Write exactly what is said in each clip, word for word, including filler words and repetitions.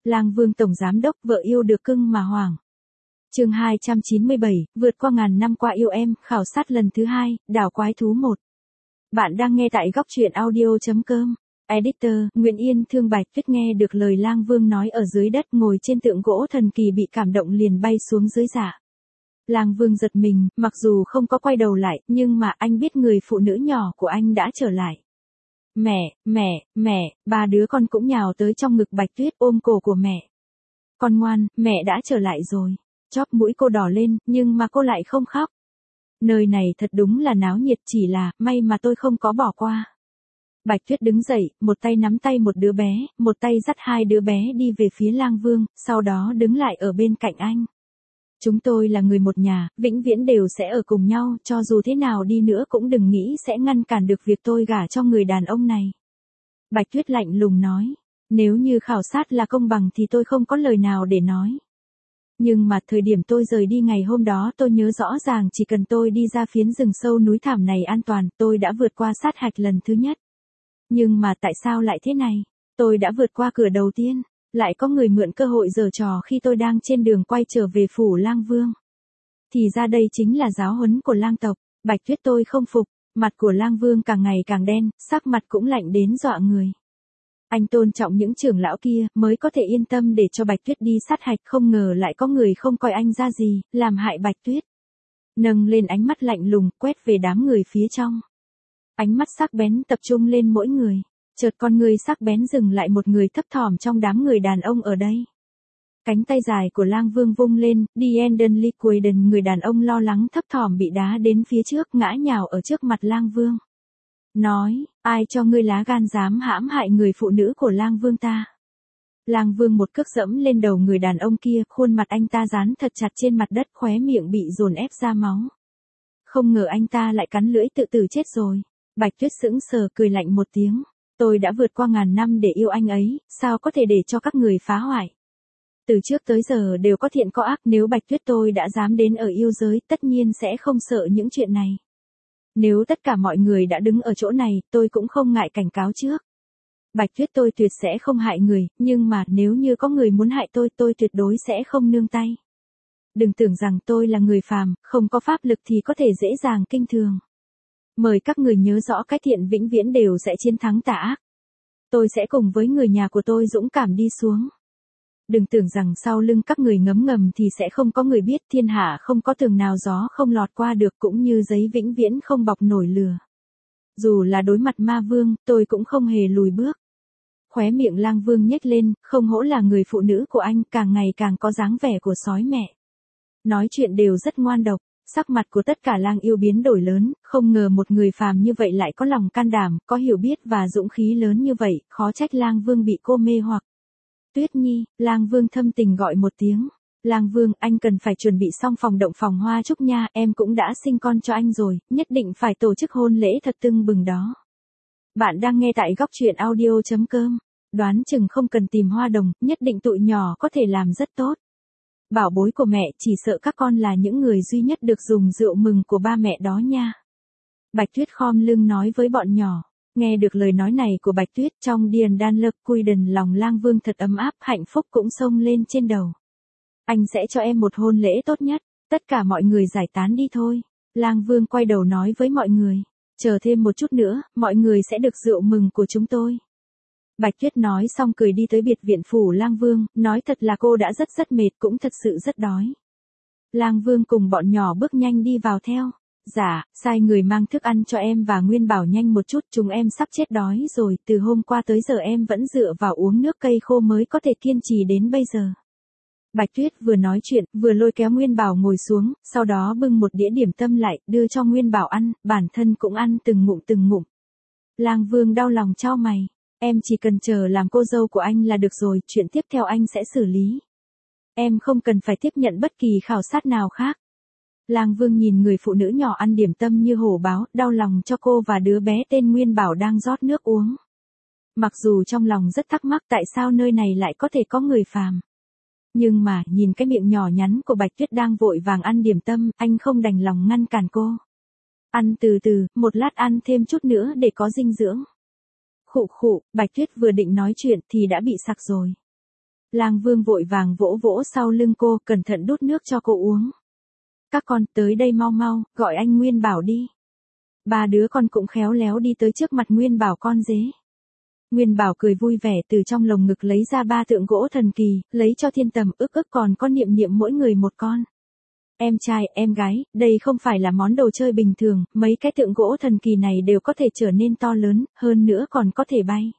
Lang Vương tổng giám đốc, vợ yêu được cưng mà hoảng. Chương hai trăm chín mươi bảy, vượt qua ngàn năm qua yêu em, khảo sát lần thứ hai, đảo quái thú một. Bạn đang nghe tại góc truyện audio chấm com. Editor, Nguyễn Yên Thương. Bạch Tuyết nghe được lời Lang Vương nói ở dưới đất, ngồi trên tượng gỗ thần kỳ bị cảm động liền bay xuống dưới dạ. Lang Vương giật mình, mặc dù không có quay đầu lại, nhưng mà anh biết người phụ nữ nhỏ của anh đã trở lại. Mẹ, mẹ, mẹ, ba đứa con cũng nhào tới trong ngực Bạch Tuyết ôm cổ của mẹ. Con ngoan, mẹ đã trở lại rồi. Chóp mũi cô đỏ lên, nhưng mà cô lại không khóc. Nơi này thật đúng là náo nhiệt, chỉ là, may mà tôi không có bỏ qua. Bạch Tuyết đứng dậy, một tay nắm tay một đứa bé, một tay dắt hai đứa bé đi về phía Lang Vương, sau đó đứng lại ở bên cạnh anh. Chúng tôi là người một nhà, vĩnh viễn đều sẽ ở cùng nhau, cho dù thế nào đi nữa cũng đừng nghĩ sẽ ngăn cản được việc tôi gả cho người đàn ông này. Bạch Tuyết lạnh lùng nói, nếu như khảo sát là công bằng thì tôi không có lời nào để nói. Nhưng mà thời điểm tôi rời đi ngày hôm đó tôi nhớ rõ ràng chỉ cần tôi đi ra phiến rừng sâu núi thảm này an toàn, tôi đã vượt qua sát hạch lần thứ nhất. Nhưng mà tại sao lại thế này? Tôi đã vượt qua cửa đầu tiên, lại có người mượn cơ hội giở trò khi tôi đang trên đường quay trở về phủ Lang Vương. Thì ra đây chính là giáo huấn của Lang tộc. Bạch Tuyết, tôi không phục. Mặt của Lang Vương càng ngày càng đen, sắc mặt cũng lạnh đến dọa người. Anh tôn trọng những trưởng lão kia, mới có thể yên tâm để cho Bạch Tuyết đi sát hạch, không ngờ lại có người không coi anh ra gì, làm hại Bạch Tuyết. Nâng lên ánh mắt lạnh lùng, quét về đám người phía trong. Ánh mắt sắc bén tập trung lên mỗi người. Chợt con người sắc bén dừng lại một người thấp thỏm trong đám người đàn ông ở đây. Cánh tay dài của Lang Vương vung lên, Diendon Liquiden, người đàn ông lo lắng thấp thỏm bị đá đến phía trước, ngã nhào ở trước mặt Lang Vương. Nói, ai cho ngươi lá gan dám hãm hại người phụ nữ của Lang Vương ta? Lang Vương một cước dẫm lên đầu người đàn ông kia, khuôn mặt anh ta dán thật chặt trên mặt đất, khóe miệng bị dồn ép ra máu. Không ngờ anh ta lại cắn lưỡi tự tử chết rồi. Bạch Tuyết sững sờ cười lạnh một tiếng. Tôi đã vượt qua ngàn năm để yêu anh ấy, sao có thể để cho các người phá hoại? Từ trước tới giờ đều có thiện có ác, nếu Bạch Tuyết tôi đã dám đến ở yêu giới, tất nhiên sẽ không sợ những chuyện này. Nếu tất cả mọi người đã đứng ở chỗ này, tôi cũng không ngại cảnh cáo trước. Bạch Tuyết tôi tuyệt sẽ không hại người, nhưng mà nếu như có người muốn hại tôi, tôi tuyệt đối sẽ không nương tay. Đừng tưởng rằng tôi là người phàm, không có pháp lực thì có thể dễ dàng kinh thường. Mời các người nhớ rõ cái thiện vĩnh viễn đều sẽ chiến thắng tà ác. Tôi sẽ cùng với người nhà của tôi dũng cảm đi xuống. Đừng tưởng rằng sau lưng các người ngấm ngầm thì sẽ không có người biết, thiên hạ không có tường nào gió không lọt qua được, cũng như giấy vĩnh viễn không bọc nổi lửa. Dù là đối mặt ma vương, tôi cũng không hề lùi bước. Khóe miệng Lang Vương nhếch lên, không hổ là người phụ nữ của anh, càng ngày càng có dáng vẻ của sói mẹ. Nói chuyện đều rất ngoan độc. Sắc mặt của tất cả lang yêu biến đổi lớn, không ngờ một người phàm như vậy lại có lòng can đảm, có hiểu biết và dũng khí lớn như vậy, khó trách Lang Vương bị cô mê hoặc. Tuyết Nhi, Lang Vương thâm tình gọi một tiếng. Lang Vương, anh cần phải chuẩn bị xong phòng động phòng hoa trúc nha, em cũng đã sinh con cho anh rồi, nhất định phải tổ chức hôn lễ thật tưng bừng đó. Bạn đang nghe tại góc truyện audio chấm com. Đoán chừng không cần tìm hoa đồng, nhất định tụi nhỏ có thể làm rất tốt. Bảo bối của mẹ, chỉ sợ các con là những người duy nhất được dùng rượu mừng của ba mẹ đó nha. Bạch Tuyết khom lưng nói với bọn nhỏ. Nghe được lời nói này của Bạch Tuyết, trong Diendon Liquiden lòng Lang Vương thật ấm áp, hạnh phúc cũng xông lên trên đầu. Anh sẽ cho em một hôn lễ tốt nhất, tất cả mọi người giải tán đi thôi. Lang Vương quay đầu nói với mọi người, chờ thêm một chút nữa, mọi người sẽ được rượu mừng của chúng tôi. Bạch Tuyết nói xong cười đi tới biệt viện phủ Lang Vương, nói thật là cô đã rất rất mệt, cũng thật sự rất đói. Lang Vương cùng bọn nhỏ bước nhanh đi vào theo. Dạ, sai người mang thức ăn cho em và Nguyên Bảo nhanh một chút, chúng em sắp chết đói rồi, từ hôm qua tới giờ em vẫn dựa vào uống nước cây khô mới có thể kiên trì đến bây giờ. Bạch Tuyết vừa nói chuyện, vừa lôi kéo Nguyên Bảo ngồi xuống, sau đó bưng một đĩa điểm tâm lại, đưa cho Nguyên Bảo ăn, bản thân cũng ăn từng ngụm từng ngụm. Lang Vương đau lòng chau mày. Em chỉ cần chờ làm cô dâu của anh là được rồi, chuyện tiếp theo anh sẽ xử lý. Em không cần phải tiếp nhận bất kỳ khảo sát nào khác. Lang Vương nhìn người phụ nữ nhỏ ăn điểm tâm như hổ báo, đau lòng cho cô và đứa bé tên Nguyên Bảo đang rót nước uống. Mặc dù trong lòng rất thắc mắc tại sao nơi này lại có thể có người phàm. Nhưng mà, nhìn cái miệng nhỏ nhắn của Bạch Tuyết đang vội vàng ăn điểm tâm, anh không đành lòng ngăn cản cô. Ăn từ từ, một lát ăn thêm chút nữa để có dinh dưỡng. Khụ khụ, Bạch Tuyết vừa định nói chuyện thì đã bị sặc rồi. Lang Vương vội vàng vỗ vỗ sau lưng cô, cẩn thận đút nước cho cô uống. Các con tới đây mau mau, gọi anh Nguyên Bảo đi. Ba đứa con cũng khéo léo đi tới trước mặt Nguyên Bảo con dế. Nguyên Bảo cười vui vẻ từ trong lồng ngực lấy ra ba tượng gỗ thần kỳ, lấy cho Thiên Tầm, ức ức còn có Niệm Niệm mỗi người một con. Em trai, em gái, đây không phải là món đồ chơi bình thường, mấy cái tượng gỗ thần kỳ này đều có thể trở nên to lớn, hơn nữa còn có thể bay.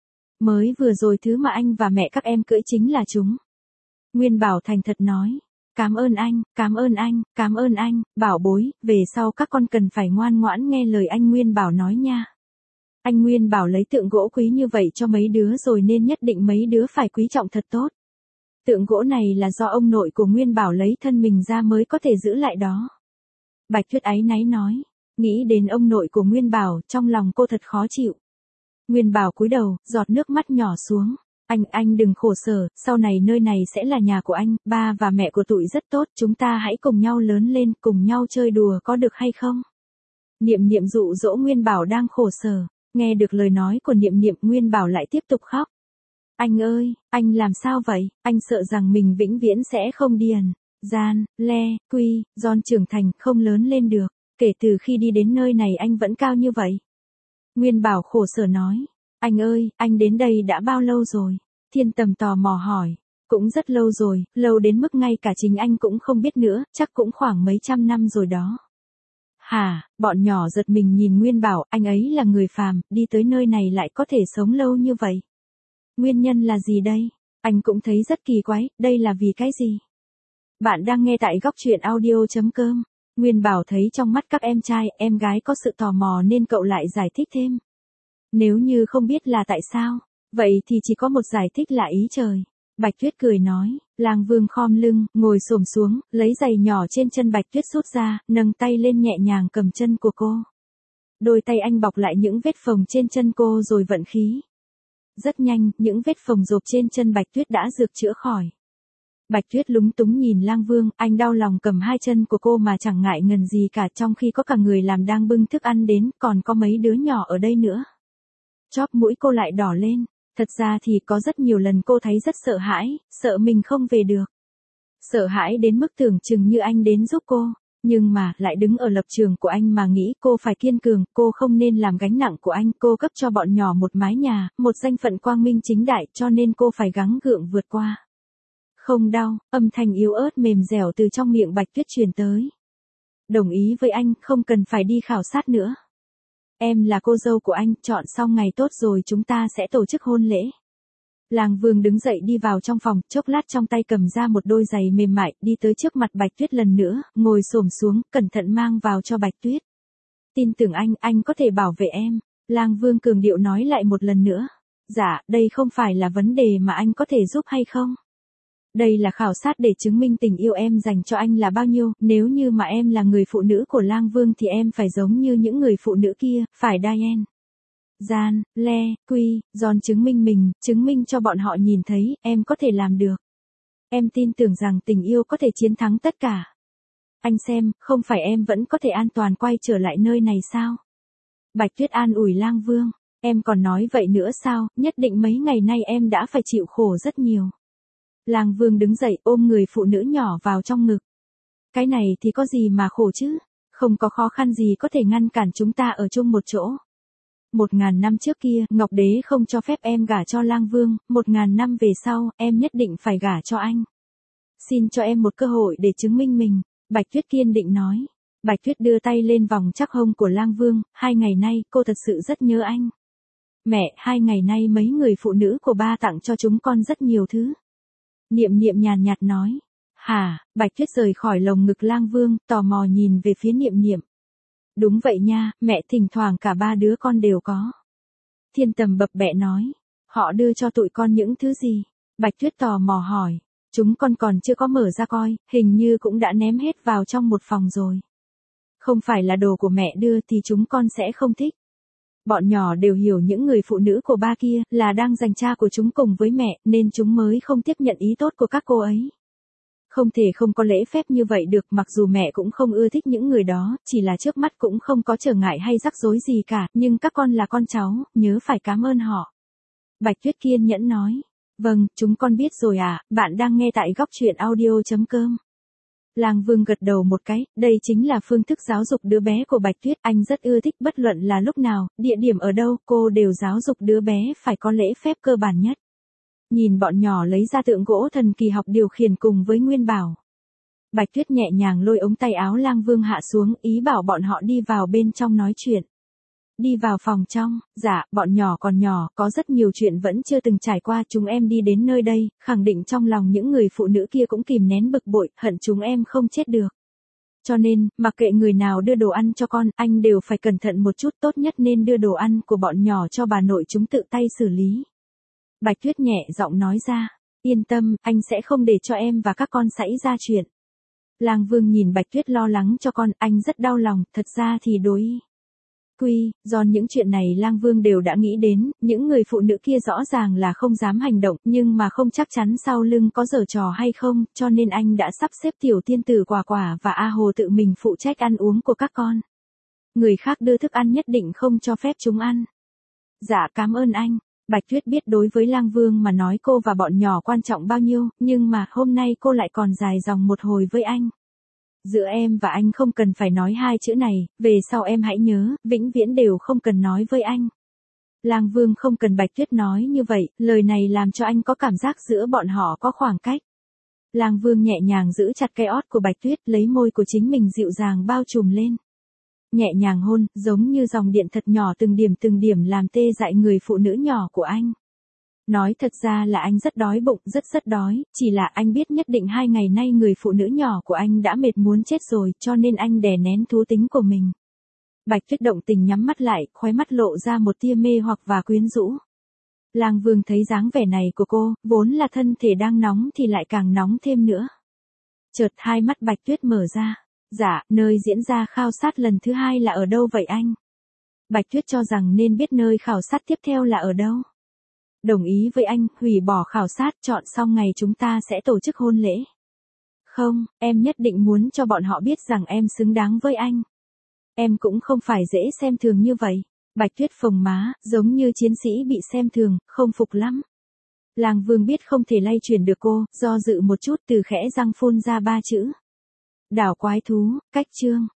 Mới vừa rồi thứ mà anh và mẹ các em cưỡi chính là chúng. Nguyên Bảo thành thật nói. Cảm ơn anh, cảm ơn anh, cảm ơn anh, bảo bối, về sau các con cần phải ngoan ngoãn nghe lời anh Nguyên Bảo nói nha. Anh Nguyên Bảo lấy tượng gỗ quý như vậy cho mấy đứa rồi nên nhất định mấy đứa phải quý trọng thật tốt. Tượng gỗ này là do ông nội của Nguyên Bảo lấy thân mình ra mới có thể giữ lại đó. Bạch Tuyết áy náy nói, nghĩ đến ông nội của Nguyên Bảo, trong lòng cô thật khó chịu. Nguyên Bảo cúi đầu, giọt nước mắt nhỏ xuống. Anh, anh đừng khổ sở, sau này nơi này sẽ là nhà của anh, ba và mẹ của tụi rất tốt, chúng ta hãy cùng nhau lớn lên, cùng nhau chơi đùa có được hay không? Niệm Niệm dụ dỗ Nguyên Bảo đang khổ sở, nghe được lời nói của Niệm Niệm, Nguyên Bảo lại tiếp tục khóc. Anh ơi, anh làm sao vậy, anh sợ rằng mình vĩnh viễn sẽ không điền, gian, le, quy, giòn trưởng thành, không lớn lên được, kể từ khi đi đến nơi này anh vẫn cao như vậy. Nguyên Bảo khổ sở nói. Anh ơi, anh đến đây đã bao lâu rồi? Thiên Tầm tò mò hỏi. Cũng rất lâu rồi, lâu đến mức ngay cả chính anh cũng không biết nữa, chắc cũng khoảng mấy trăm năm rồi đó. Hả, bọn nhỏ giật mình nhìn Nguyên Bảo, anh ấy là người phàm, đi tới nơi này lại có thể sống lâu như vậy. Nguyên nhân là gì đây? Anh cũng thấy rất kỳ quái, đây là vì cái gì? Bạn đang nghe tại góc truyện audio chấm com. Nguyên Bảo thấy trong mắt các em trai, em gái có sự tò mò nên cậu lại giải thích thêm. Nếu như không biết là tại sao, vậy thì chỉ có một giải thích là ý trời. Bạch Tuyết cười nói, Lang Vương khom lưng, ngồi xổm xuống, lấy giày nhỏ trên chân Bạch Tuyết rút ra, nâng tay lên nhẹ nhàng cầm chân của cô. Đôi tay anh bọc lại những vết phồng trên chân cô rồi vận khí. Rất nhanh, những vết phồng rộp trên chân Bạch Tuyết đã dược chữa khỏi. Bạch Tuyết lúng túng nhìn Lang Vương, anh đau lòng cầm hai chân của cô mà chẳng ngại ngần gì cả, trong khi có cả người làm đang bưng thức ăn đến, còn có mấy đứa nhỏ ở đây nữa. Chóp mũi cô lại đỏ lên, thật ra thì có rất nhiều lần cô thấy rất sợ hãi, sợ mình không về được. Sợ hãi đến mức tưởng chừng như anh đến giúp cô, nhưng mà lại đứng ở lập trường của anh mà nghĩ cô phải kiên cường, cô không nên làm gánh nặng của anh, cô cấp cho bọn nhỏ một mái nhà, một danh phận quang minh chính đại cho nên cô phải gắng gượng vượt qua. Không đau, âm thanh yếu ớt mềm dẻo từ trong miệng Bạch Tuyết truyền tới. Đồng ý với anh, không cần phải đi khảo sát nữa. Em là cô dâu của anh, chọn xong ngày tốt rồi chúng ta sẽ tổ chức hôn lễ. Lang Vương đứng dậy đi vào trong phòng, chốc lát trong tay cầm ra một đôi giày mềm mại, đi tới trước mặt Bạch Tuyết lần nữa, ngồi xổm xuống, cẩn thận mang vào cho Bạch Tuyết. Tin tưởng anh, anh có thể bảo vệ em. Lang Vương cường điệu nói lại một lần nữa. Dạ, đây không phải là vấn đề mà anh có thể giúp hay không. Đây là khảo sát để chứng minh tình yêu em dành cho anh là bao nhiêu, nếu như mà em là người phụ nữ của Lang Vương thì em phải giống như những người phụ nữ kia, phải Diane. Gian, le, quy, giòn chứng minh mình, chứng minh cho bọn họ nhìn thấy, em có thể làm được. Em tin tưởng rằng tình yêu có thể chiến thắng tất cả. Anh xem, không phải em vẫn có thể an toàn quay trở lại nơi này sao? Bạch Tuyết an ủi Lang Vương, em còn nói vậy nữa sao, nhất định mấy ngày nay em đã phải chịu khổ rất nhiều. Lang Vương đứng dậy ôm người phụ nữ nhỏ vào trong ngực. Cái này thì có gì mà khổ chứ, không có khó khăn gì có thể ngăn cản chúng ta ở chung một chỗ. Một ngàn năm trước kia, Ngọc Đế không cho phép em gả cho Lang Vương, một ngàn năm về sau, em nhất định phải gả cho anh. Xin cho em một cơ hội để chứng minh mình, Bạch Tuyết kiên định nói. Bạch Tuyết đưa tay lên vòng chắc hông của Lang Vương, hai ngày nay, cô thật sự rất nhớ anh. Mẹ, hai ngày nay mấy người phụ nữ của ba tặng cho chúng con rất nhiều thứ. Niệm Niệm nhàn nhạt nói. Hả, Bạch Tuyết rời khỏi lồng ngực Lang Vương, tò mò nhìn về phía Niệm Niệm. Đúng vậy nha, mẹ thỉnh thoảng cả ba đứa con đều có. Thiên Tầm bập bẹ nói. Họ đưa cho tụi con những thứ gì? Bạch Tuyết tò mò hỏi. Chúng con còn chưa có mở ra coi, hình như cũng đã ném hết vào trong một phòng rồi. Không phải là đồ của mẹ đưa thì chúng con sẽ không thích. Bọn nhỏ đều hiểu những người phụ nữ của ba kia là đang giành cha của chúng cùng với mẹ, nên chúng mới không tiếp nhận ý tốt của các cô ấy. Không thể không có lễ phép như vậy được, mặc dù mẹ cũng không ưa thích những người đó, chỉ là trước mắt cũng không có trở ngại hay rắc rối gì cả, nhưng các con là con cháu, nhớ phải cảm ơn họ. Bạch Tuyết kiên nhẫn nói. Vâng, chúng con biết rồi ạ, bạn đang nghe tại góc truyện audio.com. Lang Vương gật đầu một cái, đây chính là phương thức giáo dục đứa bé của Bạch Tuyết, anh rất ưa thích, bất luận là lúc nào, địa điểm ở đâu, cô đều giáo dục đứa bé phải có lễ phép cơ bản nhất. Nhìn bọn nhỏ lấy ra tượng gỗ thần kỳ học điều khiển cùng với Nguyên Bảo. Bạch Tuyết nhẹ nhàng lôi ống tay áo Lang Vương hạ xuống, ý bảo bọn họ đi vào bên trong nói chuyện. Đi vào phòng trong, dạ, bọn nhỏ còn nhỏ, có rất nhiều chuyện vẫn chưa từng trải qua, chúng em đi đến nơi đây, khẳng định trong lòng những người phụ nữ kia cũng kìm nén bực bội, hận chúng em không chết được. Cho nên, mặc kệ người nào đưa đồ ăn cho con, anh đều phải cẩn thận một chút, tốt nhất nên đưa đồ ăn của bọn nhỏ cho bà nội chúng tự tay xử lý. Bạch Tuyết nhẹ giọng nói ra, yên tâm, anh sẽ không để cho em và các con xảy ra chuyện. Lang Vương nhìn Bạch Tuyết lo lắng cho con, anh rất đau lòng, thật ra thì đối Quy, do những chuyện này Lang Vương đều đã nghĩ đến, những người phụ nữ kia rõ ràng là không dám hành động, nhưng mà không chắc chắn sau lưng có giở trò hay không, cho nên anh đã sắp xếp tiểu tiên tử Quả Quả và A Hồ tự mình phụ trách ăn uống của các con. Người khác đưa thức ăn nhất định không cho phép chúng ăn. Dạ cảm ơn anh. Bạch Tuyết biết đối với Lang Vương mà nói cô và bọn nhỏ quan trọng bao nhiêu, nhưng mà hôm nay cô lại còn dài dòng một hồi với anh. Giữa em và anh không cần phải nói hai chữ này, về sau em hãy nhớ, vĩnh viễn đều không cần nói với anh. Lang Vương không cần Bạch Tuyết nói như vậy, lời này làm cho anh có cảm giác giữa bọn họ có khoảng cách. Lang Vương nhẹ nhàng giữ chặt cái ót của Bạch Tuyết, lấy môi của chính mình dịu dàng bao trùm lên. Nhẹ nhàng hôn, giống như dòng điện thật nhỏ từng điểm từng điểm làm tê dại người phụ nữ nhỏ của anh. Nói thật ra là anh rất đói bụng, rất rất đói, chỉ là anh biết nhất định hai ngày nay người phụ nữ nhỏ của anh đã mệt muốn chết rồi, cho nên anh đè nén thú tính của mình. Bạch Tuyết động tình nhắm mắt lại, khóe mắt lộ ra một tia mê hoặc và quyến rũ. Lang Vương thấy dáng vẻ này của cô, vốn là thân thể đang nóng thì lại càng nóng thêm nữa. Chợt hai mắt Bạch Tuyết mở ra. Dạ, nơi diễn ra khảo sát lần thứ hai là ở đâu vậy anh? Bạch Tuyết cho rằng nên biết nơi khảo sát tiếp theo là ở đâu. Đồng ý với anh, hủy bỏ khảo sát, chọn xong ngày chúng ta sẽ tổ chức hôn lễ. Không, em nhất định muốn cho bọn họ biết rằng em xứng đáng với anh. Em cũng không phải dễ xem thường như vậy. Bạch Tuyết phồng má, giống như chiến sĩ bị xem thường, không phục lắm. Lang Vương biết không thể lay chuyển được cô, do dự một chút từ khẽ răng phun ra ba chữ. Đảo quái thú, cách chương.